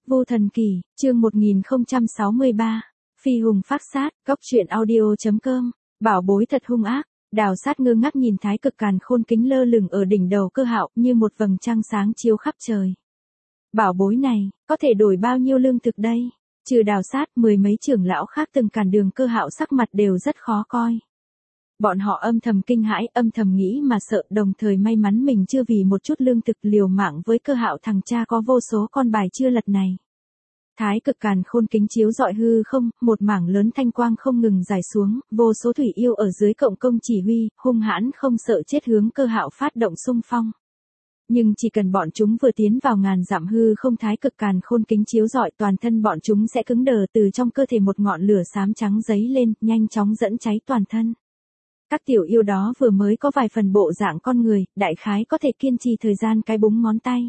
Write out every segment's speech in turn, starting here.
Vô Thần Kỳ, chương 1063. Phi hùng phác sát, góc truyện audio.com. Bảo bối thật hung ác. Đào sát ngơ ngác nhìn Thái Cực Càn Khôn kính lơ lửng ở đỉnh đầu Cơ Hạo như một vầng trăng sáng chiếu khắp trời. Bảo bối này, có thể đổi bao nhiêu lương thực đây? Trừ Đào sát, mười mấy trưởng lão khác từng cản đường Cơ Hạo sắc mặt đều rất khó coi. Bọn họ âm thầm kinh hãi, âm thầm nghĩ mà sợ, đồng thời may mắn mình chưa vì một chút lương thực liều mạng với Cơ Hạo thằng cha có vô số con bài chưa lật này. Thái Cực Càn Khôn kính chiếu rọi hư không, một mảng lớn thanh quang không ngừng rải xuống, vô số thủy yêu ở dưới cộng công chỉ huy, hung hãn không sợ chết hướng Cơ Hạo phát động xung phong. Nhưng chỉ cần bọn chúng vừa tiến vào ngàn dặm hư không, Thái Cực Càn Khôn kính chiếu rọi, toàn thân bọn chúng sẽ cứng đờ, từ trong cơ thể một ngọn lửa xám trắng giấy lên, nhanh chóng dẫn cháy toàn thân. Các tiểu yêu đó vừa mới có vài phần bộ dạng con người, đại khái có thể kiên trì thời gian cái búng ngón tay.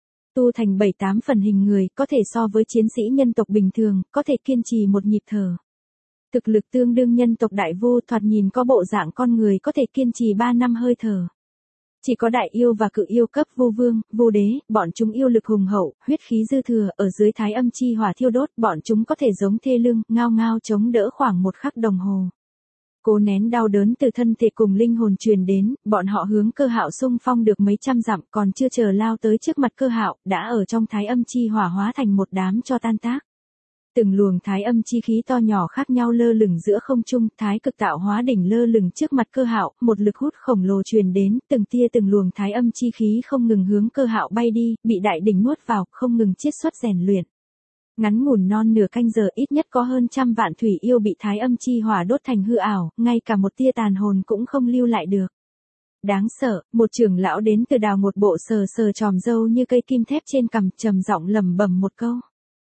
Tu thành 7-8 phần hình người, có thể so với chiến sĩ nhân tộc bình thường, có thể kiên trì một nhịp thở. Thực lực tương đương nhân tộc đại vu, thoạt nhìn có bộ dạng con người, có thể kiên trì 3 năm hơi thở. Chỉ có đại yêu và cự yêu cấp vu vương, vu đế, bọn chúng yêu lực hùng hậu, huyết khí dư thừa, ở dưới thái âm chi hỏa thiêu đốt, bọn chúng có thể giống thê lương, ngao ngao chống đỡ khoảng 1 khắc đồng hồ. Cố nén đau đớn từ thân thể cùng linh hồn truyền đến, bọn họ hướng Cơ Hạo xung phong được mấy trăm dặm, còn chưa chờ lao tới trước mặt Cơ Hạo, đã ở trong thái âm chi hỏa hóa thành một đám tro tan tác. Từng luồng thái âm chi khí to nhỏ khác nhau lơ lửng giữa không trung, thái cực tạo hóa đỉnh lơ lửng trước mặt Cơ Hạo, một lực hút khổng lồ truyền đến, từng tia từng luồng thái âm chi khí không ngừng hướng Cơ Hạo bay đi, bị đại đỉnh nuốt vào, không ngừng chiết xuất rèn luyện. Ngắn ngủn non nửa canh giờ, ít nhất có hơn 100 vạn thủy yêu bị thái âm chi hỏa đốt thành hư ảo, ngay cả một tia tàn hồn cũng không lưu lại được. Đáng sợ, một trưởng lão đến từ đào một bộ sờ sờ tròm râu như cây kim thép trên cằm, trầm giọng lẩm bẩm một câu.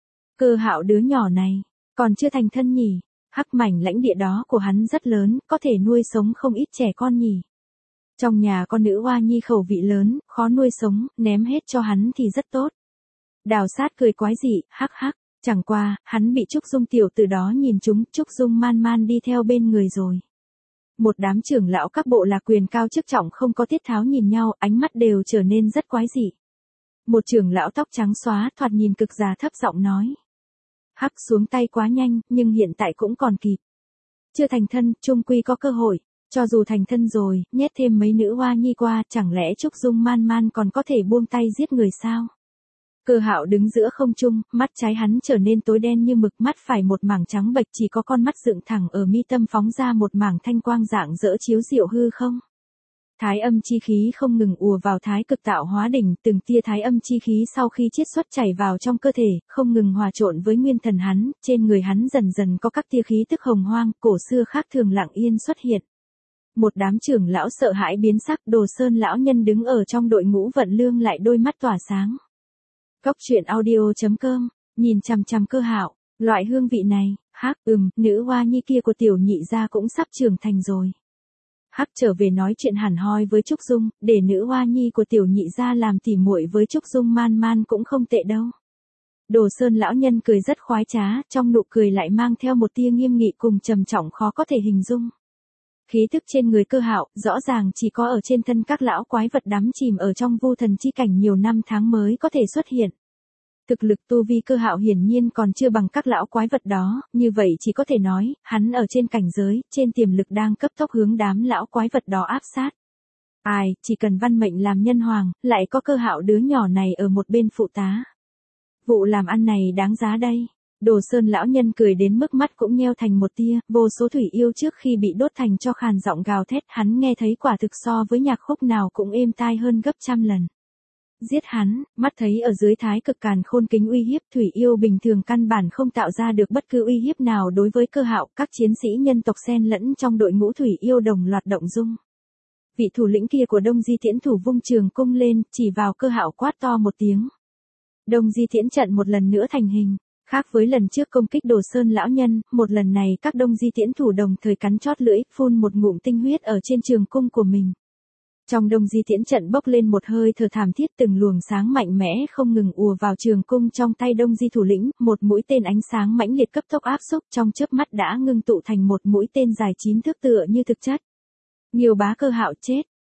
Cơ Hạo đứa nhỏ này, còn chưa thành thân nhỉ? Hắc mảnh lãnh địa đó của hắn rất lớn, có thể nuôi sống không ít trẻ con nhỉ? Trong nhà con nữ oa nhi khẩu vị lớn, khó nuôi sống, ném hết cho hắn thì rất tốt. Đào sát cười quái dị, hắc hắc. Chẳng qua, hắn bị Trúc Dung tiểu từ đó nhìn chúng, Trúc Dung man man đi theo bên người rồi. Một đám trưởng lão các bộ lạc quyền cao chức trọng không có tiết tháo nhìn nhau, ánh mắt đều trở nên rất quái dị. Một trưởng lão tóc trắng xóa, thoạt nhìn cực già, thấp giọng nói. Hắc xuống tay quá nhanh, nhưng hiện tại cũng còn kịp. Chưa thành thân, chung quy có cơ hội. Cho dù thành thân rồi, nhét thêm mấy nữ hoa nhi qua, chẳng lẽ Trúc Dung man man còn có thể buông tay giết người sao? Cơ Hạo đứng giữa không trung, mắt trái hắn trở nên tối đen như mực, mắt phải một mảng trắng bệch, chỉ có con mắt dựng thẳng ở mi tâm phóng ra một mảng thanh quang rạng rỡ chiếu diệu hư không. Thái âm chi khí không ngừng ùa vào thái cực tạo hóa đỉnh, từng tia thái âm chi khí sau khi chiết xuất chảy vào trong cơ thể, không ngừng hòa trộn với nguyên thần hắn, trên người hắn dần dần có các tia khí tức hồng hoang, cổ xưa khác thường lặng yên xuất hiện. Một đám trưởng lão sợ hãi biến sắc, Đồ Sơn lão nhân đứng ở trong đội ngũ vận lương lại đôi mắt tỏa sáng. Góc truyện audio.com, nhìn chằm chằm Cơ Hạo, loại hương vị này, hắc, nữ hoa nhi kia của tiểu nhị gia cũng sắp trưởng thành rồi. Hắc trở về nói chuyện hẳn hoi với Trúc Dung, để nữ hoa nhi của tiểu nhị gia làm tỉ muội với Trúc Dung man man cũng không tệ đâu. Đồ Sơn lão nhân cười rất khoái trá, trong nụ cười lại mang theo một tia nghiêm nghị cùng trầm trọng khó có thể hình dung. Khí tức trên người Cơ Hạo, rõ ràng chỉ có ở trên thân các lão quái vật đắm chìm ở trong vô thần chi cảnh nhiều năm tháng mới có thể xuất hiện. Thực lực tu vi Cơ Hạo hiển nhiên còn chưa bằng các lão quái vật đó, như vậy chỉ có thể nói, hắn ở trên cảnh giới, trên tiềm lực đang cấp tốc hướng đám lão quái vật đó áp sát. Ai, chỉ cần văn mệnh làm nhân hoàng, lại có Cơ Hạo đứa nhỏ này ở một bên phụ tá. Vụ làm ăn này đáng giá đây. Đồ Sơn lão nhân cười đến mức mắt cũng nheo thành một tia, vô số thủy yêu trước khi bị đốt thành cho khàn giọng gào thét, hắn nghe thấy quả thực so với nhạc khúc nào cũng êm tai hơn gấp trăm lần. Giết hắn, mắt thấy ở dưới thái cực càn khôn kính uy hiếp, thủy yêu bình thường căn bản không tạo ra được bất cứ uy hiếp nào đối với Cơ Hạo, các chiến sĩ nhân tộc xen lẫn trong đội ngũ thủy yêu đồng loạt động dung. Vị thủ lĩnh kia của Đông Di Tiễn thủ vung trường cung lên, chỉ vào Cơ Hạo quát to một tiếng. Đông Di Tiễn trận một lần nữa thành hình. Khác với lần trước công kích Đồ Sơn lão nhân, một lần này các Đông Di Tiễn thủ đồng thời cắn chót lưỡi, phun một ngụm tinh huyết ở trên trường cung của mình. Trong Đông Di Tiễn trận bốc lên một hơi thở thảm thiết, từng luồng sáng mạnh mẽ không ngừng ùa vào trường cung trong tay Đông Di thủ lĩnh, một mũi tên ánh sáng mãnh liệt cấp tốc áp xúc trong chớp mắt đã ngưng tụ thành một mũi tên dài 9 thước tựa như thực chất. Nhiều bá Cơ Hạo chết.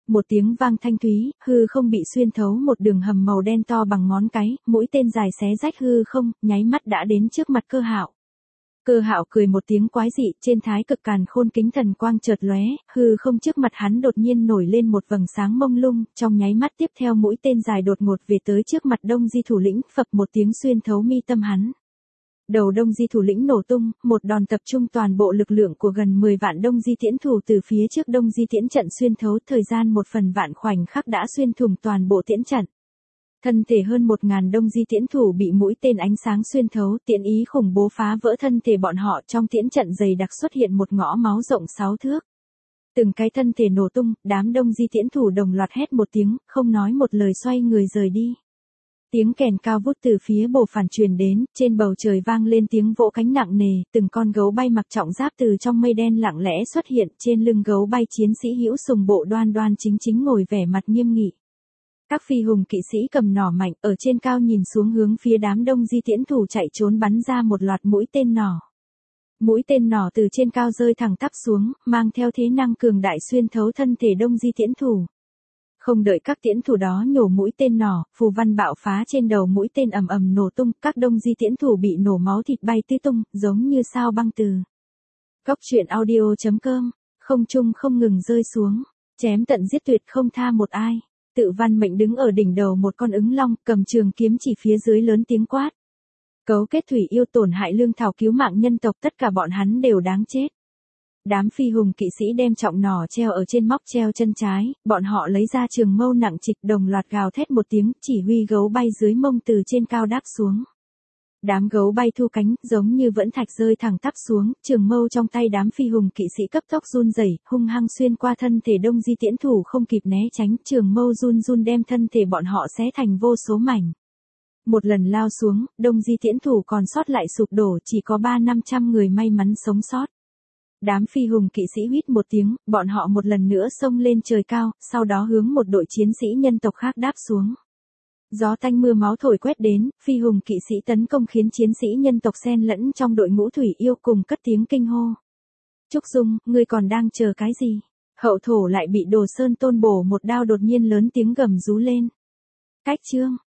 Một tiếng vang thanh thúy, hư không bị xuyên thấu một đường hầm màu đen to bằng ngón cái, mũi tên dài xé rách hư không, nháy mắt đã đến trước mặt Cơ Hạo. Cơ Hạo cười một tiếng quái dị, trên thái cực càn khôn kính thần quang chợt lóe, hư không trước mặt hắn đột nhiên nổi lên một vầng sáng mông lung, trong nháy mắt tiếp theo mũi tên dài đột ngột về tới trước mặt Đông Di thủ lĩnh, phập một tiếng xuyên thấu mi tâm hắn. Đầu Đông Di thủ lĩnh nổ tung, một đòn tập trung toàn bộ lực lượng của gần 10 vạn Đông Di tiễn thủ từ phía trước Đông Di tiễn trận xuyên thấu, thời gian 1/1000 khoảnh khắc đã xuyên thủng toàn bộ tiễn trận. Thân thể hơn 1000 Đông Di tiễn thủ bị mũi tên ánh sáng xuyên thấu, tiễn ý khủng bố phá vỡ thân thể bọn họ, trong tiễn trận dày đặc xuất hiện một ngõ máu rộng 6 thước. Từng cái thân thể nổ tung, đám Đông Di tiễn thủ đồng loạt hét một tiếng, không nói một lời xoay người rời đi. Tiếng kèn cao vút từ phía bồ phản truyền đến, trên bầu trời vang lên tiếng vỗ cánh nặng nề, từng con gấu bay mặc trọng giáp từ trong mây đen lặng lẽ xuất hiện, trên lưng gấu bay chiến sĩ hữu sùng bộ đoan đoan chính chính ngồi vẻ mặt nghiêm nghị. Các phi hùng kỵ sĩ cầm nỏ mạnh, ở trên cao nhìn xuống hướng phía đám Đông Di tiễn thủ chạy trốn bắn ra một loạt mũi tên nỏ. Mũi tên nỏ từ trên cao rơi thẳng tắp xuống, mang theo thế năng cường đại xuyên thấu thân thể Đông Di tiễn thủ. Không đợi các tiễn thủ đó nhổ mũi tên nỏ, phù văn bạo phá trên đầu mũi tên ầm ầm nổ tung, các Đông Di tiễn thủ bị nổ máu thịt bay tứ tung, giống như sao băng từ. Góc truyện audio.com, không trung không ngừng rơi xuống, chém tận giết tuyệt không tha một ai. Tự Văn Mệnh đứng ở đỉnh đầu một con ứng long, cầm trường kiếm chỉ phía dưới lớn tiếng quát. Cấu kết thủy yêu tổn hại lương thảo cứu mạng nhân tộc, tất cả bọn hắn đều đáng chết. Đám phi hùng kỵ sĩ đem trọng nỏ treo ở trên móc treo chân trái, bọn họ lấy ra trường mâu nặng trịch, đồng loạt gào thét một tiếng, chỉ huy gấu bay dưới mông từ trên cao đáp xuống. Đám gấu bay thu cánh, giống như vẫn thạch rơi thẳng tắp xuống, trường mâu trong tay đám phi hùng kỵ sĩ cấp tốc run rẩy, hung hăng xuyên qua thân thể Đông Di tiễn thủ không kịp né tránh, trường mâu run run đem thân thể bọn họ xé thành vô số mảnh. Một lần lao xuống, Đông Di tiễn thủ còn sót lại sụp đổ, chỉ có 300-500 người may mắn sống sót. Đám phi hùng kỵ sĩ huýt một tiếng, bọn họ một lần nữa xông lên trời cao, sau đó hướng một đội chiến sĩ nhân tộc khác đáp xuống. Gió tanh mưa máu thổi quét đến, phi hùng kỵ sĩ tấn công khiến chiến sĩ nhân tộc xen lẫn trong đội ngũ thủy yêu cùng cất tiếng kinh hô. Trúc Dung, ngươi còn đang chờ cái gì? Hậu thổ lại bị Đồ Sơn Tôn bổ một đao, đột nhiên lớn tiếng gầm rú lên. Cách chương